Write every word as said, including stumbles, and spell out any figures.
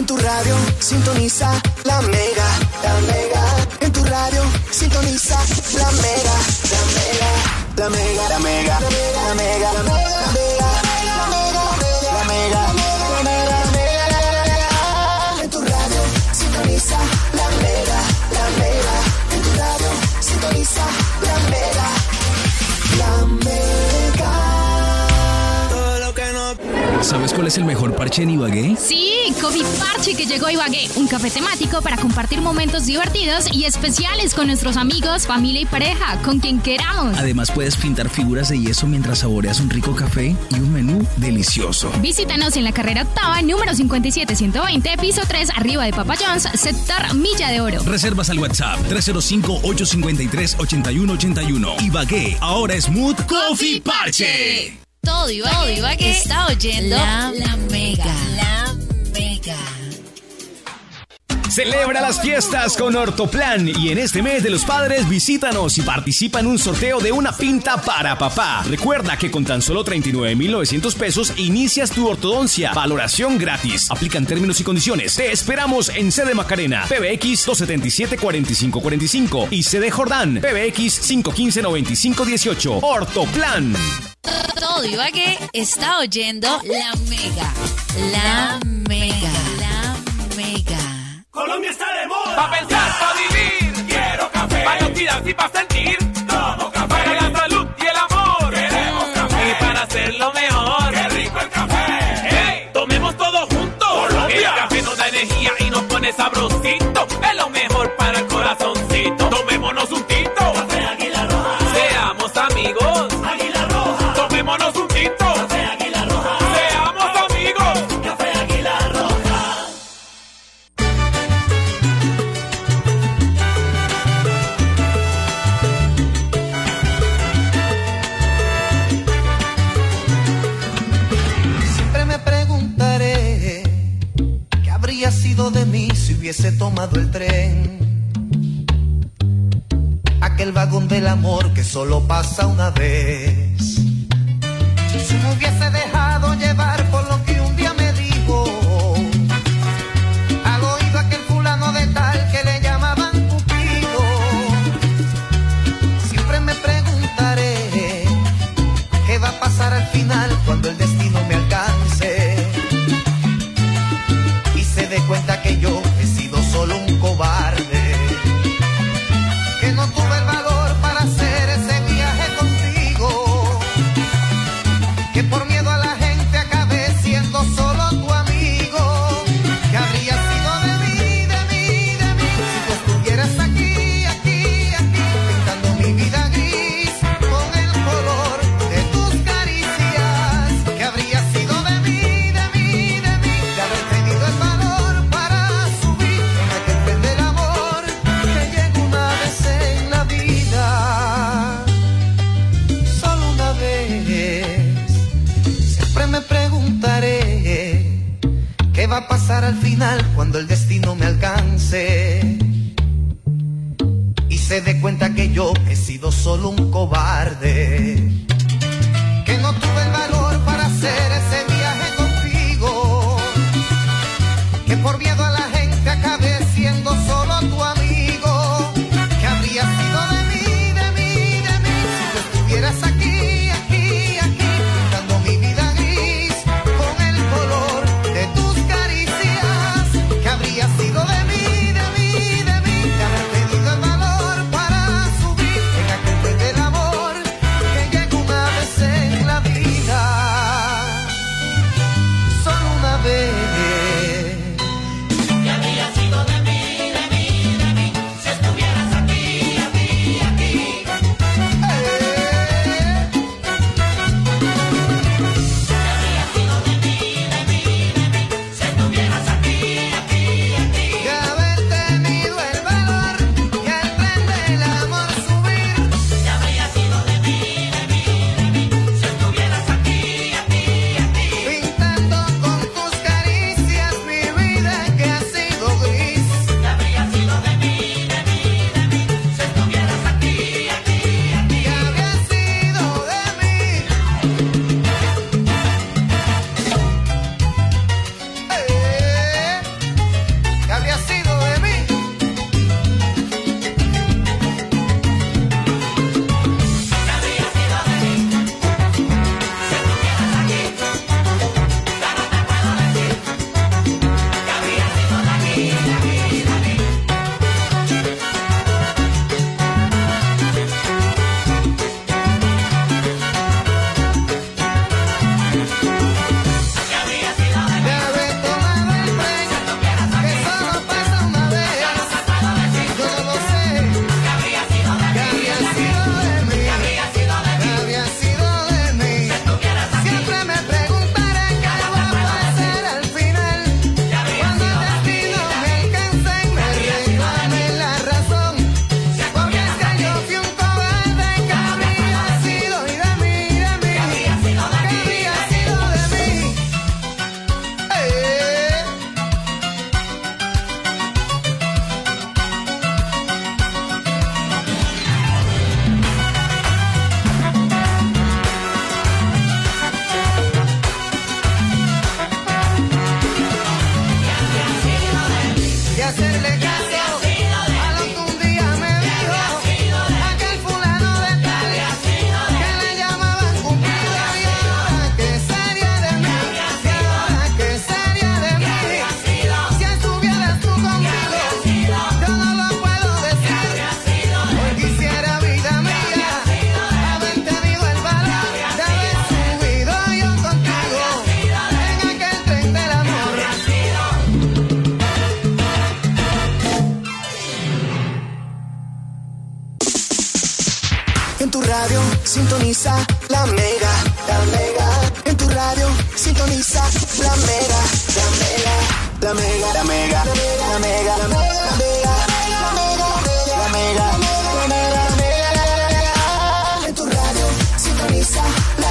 En tu radio sintoniza la mega, la mega. En tu radio sintoniza la mega, la mega, la mega, la mega, la mega, la mega, la mega, la mega, la mega, la mega, la mega. En tu radio sintoniza la mega, la mega. En tu radio sintoniza la mega, la mega. Todo lo que no. ¿Sabes cuál es el mejor parche en Ibagué? Sí, Coffee Parche que llegó a Ibagué, un café temático para compartir momentos divertidos y especiales con nuestros amigos, familia y pareja, con quien queramos. Además puedes pintar figuras de yeso mientras saboreas un rico café y un menú delicioso. Visítanos en la carrera octava, número cincuenta y siete ciento veinte, piso tres, arriba de Papa John's, sector Milla de Oro. Reservas al WhatsApp tres cero cinco, ocho cinco tres, ocho uno ocho uno. Ibagué, ahora es Mood Coffee Parche. Todo Ibagué, Todo Ibagué está oyendo la, la Mega. La Mega. Celebra las fiestas con Ortoplan y en este mes de los padres visítanos y participa en un sorteo de una pinta para papá. Recuerda que con tan solo treinta y nueve mil novecientos pesos inicias tu ortodoncia. Valoración gratis. Aplican términos y condiciones. Te esperamos en Sede Macarena, P B X dos setenta y siete, cuarenta y cinco cuarenta y cinco y Sede Jordán, P B X cinco uno cinco, noventa y cinco dieciocho. Ortoplan. Todo Ibagué está oyendo la Mega. La Mega. La Mega. Colombia está de moda. Pa' pensar, pa' vivir. Quiero café. Pa' inoxidarse y pa' sentir. Tomo café. Para la salud y el amor. Queremos café. Y para hacerlo mejor. ¡Qué rico el café! ¡Hey! Tomemos todos juntos. Colombia. El café nos da energía y nos pone sabrosito. Es lo mejor para el corazoncito. Tomémonos un tito. Café Águila Roja. Seamos amigos. Águila Roja. Tomémonos un tito. Café Águila Roja. Seamos amigos. Café Águila Roja. Siempre me preguntaré qué habría sido de mí si hubiese tomado el tren. Aquel vagón del amor que solo pasa una vez. Si me hubiese dejado llevar por lo que un día me dijo, al oído aquel fulano de tal que le llamaban Cupido. Siempre me preguntaré qué va a pasar al final cuando el destino me alcance y se dé cuenta que yo he sido solo un cobarde, que no tuve el valor para hacer ese viaje contigo, que por miedo a la gente acabé siendo solo tu amigo. ¿Qué habría sido de mí, de mí, de mí si tú estuvieras aquí, aquí, aquí, pintando mi vida gris con el color de tus caricias? ¿Qué habría sido de mí, de mí, de mí, de haber tenido el valor para subir en aquel tren del amor que llega una vez en la vida, solo una vez? Siempre me preguntaré qué va a pasar al final cuando el destino me alcance y se dé cuenta que yo he sido solo un cobarde, que no tuve el valor para hacer ese viaje contigo, que por miedo a la gente acabé siendo solo tu amigo. ¿Qué habría sido de mí, de mí, de mí si tú estuvieras aquí, aquí, aquí, pintando mi vida gris con el color de tus caricias? ¿Qué habría sido de mí, de mí, de mí, de haber tenido el valor para subir en aquel tren del amor que llega una del amor. En tu radio sintoniza la mega, la mega. En tu radio sintoniza la mega, la mega, la mega, la mega, la mega, la mega, la mega, la mega, la mega, la mega, la mega. En tu radio sintoniza